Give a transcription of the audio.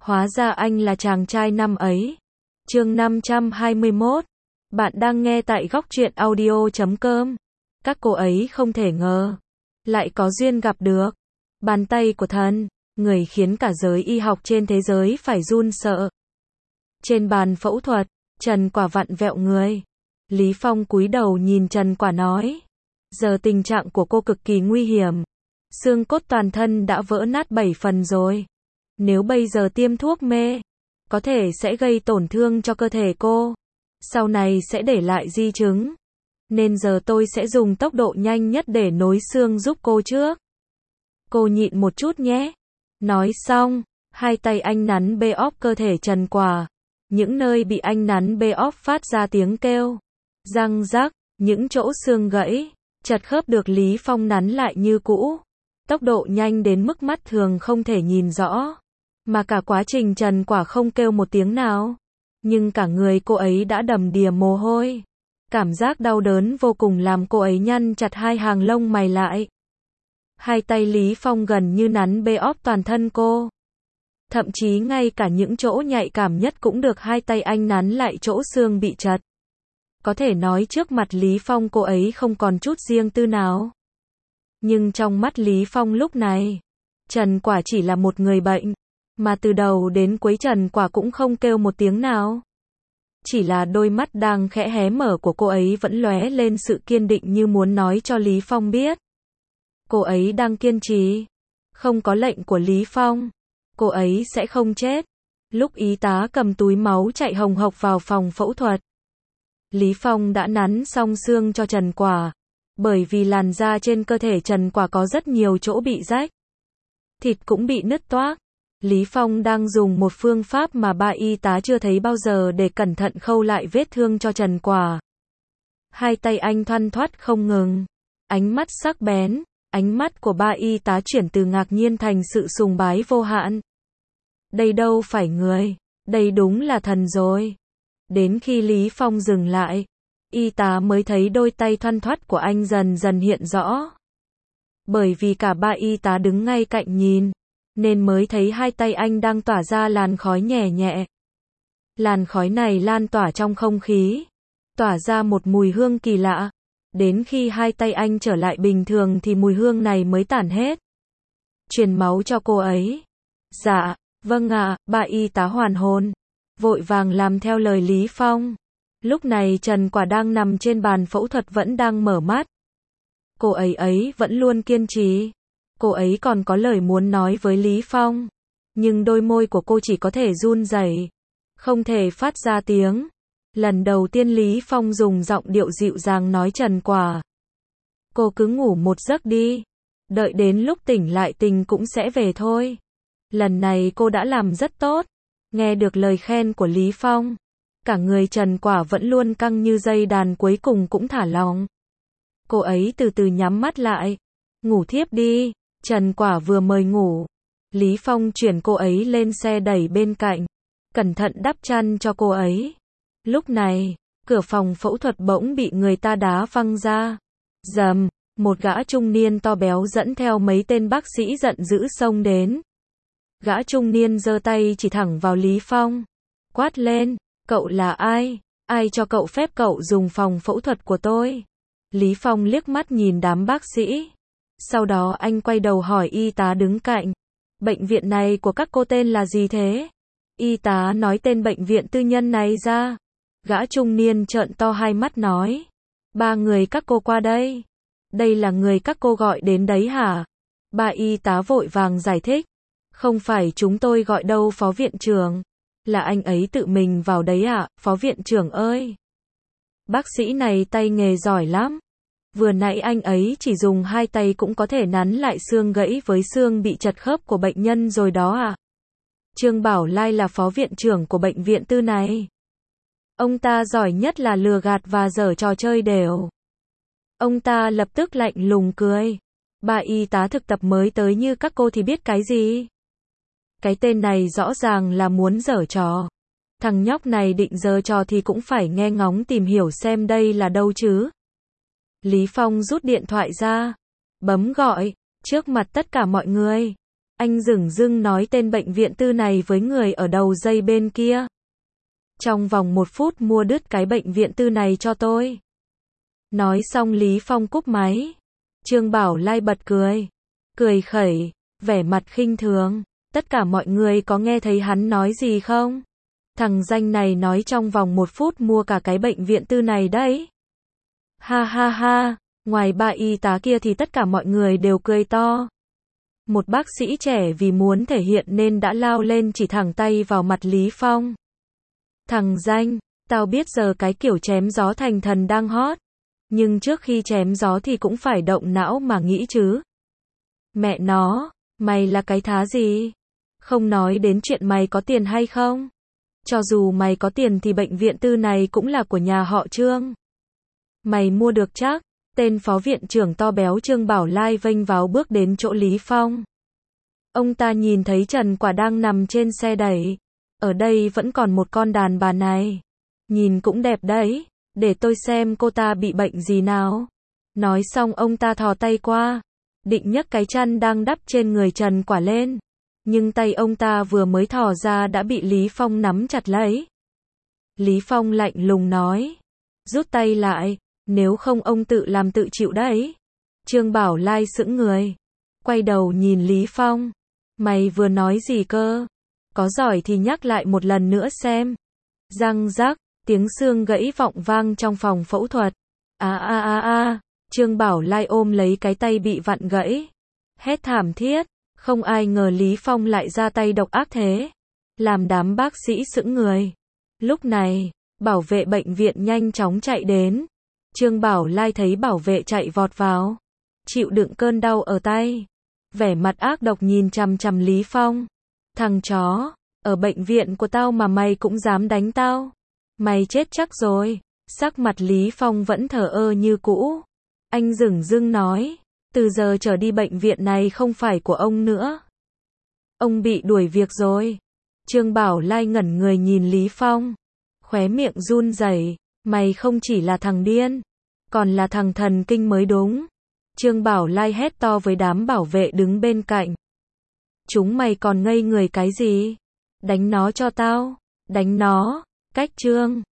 Hóa ra anh là chàng trai năm ấy. Chương 521. Bạn đang nghe tại góc truyện audio.com. Các cô ấy không thể ngờ lại có duyên gặp được. Bàn tay của thần, người khiến cả giới y học trên thế giới phải run sợ. Trên bàn phẫu thuật, Trần Quả vặn vẹo người. Lý Phong cúi đầu nhìn Trần Quả nói. Giờ tình trạng của cô cực kỳ nguy hiểm. Xương cốt toàn thân đã vỡ nát 7 phần rồi. Nếu bây giờ tiêm thuốc mê, có thể sẽ gây tổn thương cho cơ thể cô. Sau này sẽ để lại di chứng. Nên giờ tôi sẽ dùng tốc độ nhanh nhất để nối xương giúp cô trước. Cô nhịn một chút nhé. Nói xong, hai tay anh nắn bê óp cơ thể Trần Quả. Những nơi bị anh nắn bê óp phát ra tiếng kêu. Răng rắc, những chỗ xương gãy, chật khớp được Lý Phong nắn lại như cũ. Tốc độ nhanh đến mức mắt thường không thể nhìn rõ. Mà cả quá trình Trần Quả không kêu một tiếng nào. Nhưng cả người cô ấy đã đầm đìa mồ hôi. Cảm giác đau đớn vô cùng làm cô ấy nhăn chặt hai hàng lông mày lại. Hai tay Lý Phong gần như nắn bê óp toàn thân cô. Thậm chí ngay cả những chỗ nhạy cảm nhất cũng được hai tay anh nắn lại chỗ xương bị chật. Có thể nói trước mặt Lý Phong cô ấy không còn chút riêng tư nào. Nhưng trong mắt Lý Phong lúc này, Trần Quả chỉ là một người bệnh. Mà từ đầu đến cuối Trần Quả cũng không kêu một tiếng nào. Chỉ là đôi mắt đang khẽ hé mở của cô ấy vẫn lóe lên sự kiên định như muốn nói cho Lý Phong biết. Cô ấy đang kiên trì. Không có lệnh của Lý Phong, cô ấy sẽ không chết. Lúc y tá cầm túi máu chạy hồng hộc vào phòng phẫu thuật, Lý Phong đã nắn xong xương cho Trần Quả. Bởi vì làn da trên cơ thể Trần Quả có rất nhiều chỗ bị rách. Thịt cũng bị nứt toác. Lý Phong đang dùng một phương pháp mà ba y tá chưa thấy bao giờ để cẩn thận khâu lại vết thương cho Trần Quả. Hai tay anh thoăn thoắt không ngừng. Ánh mắt sắc bén, ánh mắt của ba y tá chuyển từ ngạc nhiên thành sự sùng bái vô hạn. Đây đâu phải người, đây đúng là thần rồi. Đến khi Lý Phong dừng lại, y tá mới thấy đôi tay thoăn thoắt của anh dần dần hiện rõ. Bởi vì cả ba y tá đứng ngay cạnh nhìn, nên mới thấy hai tay anh đang tỏa ra làn khói nhẹ nhẹ. Làn khói này lan tỏa trong không khí, tỏa ra một mùi hương kỳ lạ. Đến khi hai tay anh trở lại bình thường thì mùi hương này mới tản hết. Truyền máu cho cô ấy. Dạ, vâng ạ, ba y tá hoàn hồn. Vội vàng làm theo lời Lý Phong. Lúc này Trần Quả đang nằm trên bàn phẫu thuật vẫn đang mở mắt. Cô ấy vẫn luôn kiên trì. Cô ấy còn có lời muốn nói với Lý Phong. Nhưng đôi môi của cô chỉ có thể run rẩy, không thể phát ra tiếng. Lần đầu tiên Lý Phong dùng giọng điệu dịu dàng nói Trần Quả. Cô cứ ngủ một giấc đi. Đợi đến lúc tỉnh lại tình cũng sẽ về thôi. Lần này cô đã làm rất tốt. Nghe được lời khen của Lý Phong, cả người Trần Quả vẫn luôn căng như dây đàn cuối cùng cũng thả lỏng. Cô ấy từ từ nhắm mắt lại. Ngủ thiếp đi. Trần Quả vừa mời ngủ. Lý Phong chuyển cô ấy lên xe đẩy bên cạnh. Cẩn thận đắp chăn cho cô ấy. Lúc này, cửa phòng phẫu thuật bỗng bị người ta đá văng ra. Rầm, một gã trung niên to béo dẫn theo mấy tên bác sĩ giận dữ xông đến. Gã trung niên giơ tay chỉ thẳng vào Lý Phong. Quát lên, cậu là ai? Ai cho cậu phép cậu dùng phòng phẫu thuật của tôi? Lý Phong liếc mắt nhìn đám bác sĩ. Sau đó anh quay đầu hỏi y tá đứng cạnh. Bệnh viện này của các cô tên là gì thế? Y tá nói tên bệnh viện tư nhân này ra. Gã trung niên trợn to hai mắt nói. 3 người các cô qua đây. Đây là người các cô gọi đến đấy hả? Ba y tá vội vàng giải thích. Không phải chúng tôi gọi đâu phó viện trưởng. Là anh ấy tự mình vào đấy ạ, phó viện trưởng ơi. Bác sĩ này tay nghề giỏi lắm. Vừa nãy anh ấy chỉ dùng hai tay cũng có thể nắn lại xương gãy với xương bị chật khớp của bệnh nhân rồi đó ạ. Trương Bảo Lai là phó viện trưởng của bệnh viện tư này. Ông ta giỏi nhất là lừa gạt và giở trò chơi đều. Ông ta lập tức lạnh lùng cười. Ba y tá thực tập mới tới như các cô thì biết cái gì? Cái tên này rõ ràng là muốn giở trò. Thằng nhóc này định giở trò thì cũng phải nghe ngóng tìm hiểu xem đây là đâu chứ. Lý Phong rút điện thoại ra, bấm gọi, trước mặt tất cả mọi người. Anh dửng dưng nói tên bệnh viện tư này với người ở đầu dây bên kia. Trong vòng 1 phút mua đứt cái bệnh viện tư này cho tôi. Nói xong Lý Phong cúp máy. Trương Bảo Lai bật cười. Cười khẩy, vẻ mặt khinh thường. Tất cả mọi người có nghe thấy hắn nói gì không? Thằng danh này nói trong vòng 1 phút mua cả cái bệnh viện tư này đấy. Ha ha ha, ngoài ba y tá kia thì tất cả mọi người đều cười to. Một bác sĩ trẻ vì muốn thể hiện nên đã lao lên chỉ thẳng tay vào mặt Lý Phong. Thằng danh, tao biết giờ cái kiểu chém gió thành thần đang hot. Nhưng trước khi chém gió thì cũng phải động não mà nghĩ chứ. Mẹ nó, mày là cái thá gì? Không nói đến chuyện mày có tiền hay không. Cho dù mày có tiền thì bệnh viện tư này cũng là của nhà họ Trương. Mày mua được chắc. Tên phó viện trưởng to béo Trương Bảo Lai vênh váo bước đến chỗ Lý Phong. Ông ta nhìn thấy Trần Quả đang nằm trên xe đẩy. Ở đây vẫn còn một con đàn bà này. Nhìn cũng đẹp đấy. Để tôi xem cô ta bị bệnh gì nào. Nói xong ông ta thò tay qua. Định nhấc cái chăn đang đắp trên người Trần Quả lên. Nhưng tay ông ta vừa mới thò ra đã bị Lý Phong nắm chặt lấy. Lý Phong lạnh lùng nói. Rút tay lại. Nếu không ông tự làm tự chịu đấy. Trương Bảo Lai sững người. Quay đầu nhìn Lý Phong. Mày vừa nói gì cơ? Có giỏi thì nhắc lại một lần nữa xem. Răng rắc, tiếng xương gãy vọng vang trong phòng phẫu thuật. Trương Bảo Lai ôm lấy cái tay bị vặn gãy. Hét thảm thiết. Không ai ngờ Lý Phong lại ra tay độc ác thế. Làm đám bác sĩ sững người. Lúc này, bảo vệ bệnh viện nhanh chóng chạy đến. Trương Bảo Lai thấy bảo vệ chạy vọt vào. Chịu đựng cơn đau ở tay. Vẻ mặt ác độc nhìn chằm chằm Lý Phong. Thằng chó, ở bệnh viện của tao mà mày cũng dám đánh tao. Mày chết chắc rồi. Sắc mặt Lý Phong vẫn thờ ơ như cũ. Anh dửng dưng nói. Từ giờ trở đi bệnh viện này không phải của ông nữa. Ông bị đuổi việc rồi. Trương Bảo Lai ngẩn người nhìn Lý Phong. Khóe miệng run rẩy. Mày không chỉ là thằng điên, còn là thằng thần kinh mới đúng. Trương Bảo Lai hét to với đám bảo vệ đứng bên cạnh. Chúng mày còn ngây người cái gì? Đánh nó cho tao. Đánh nó. Cách Trương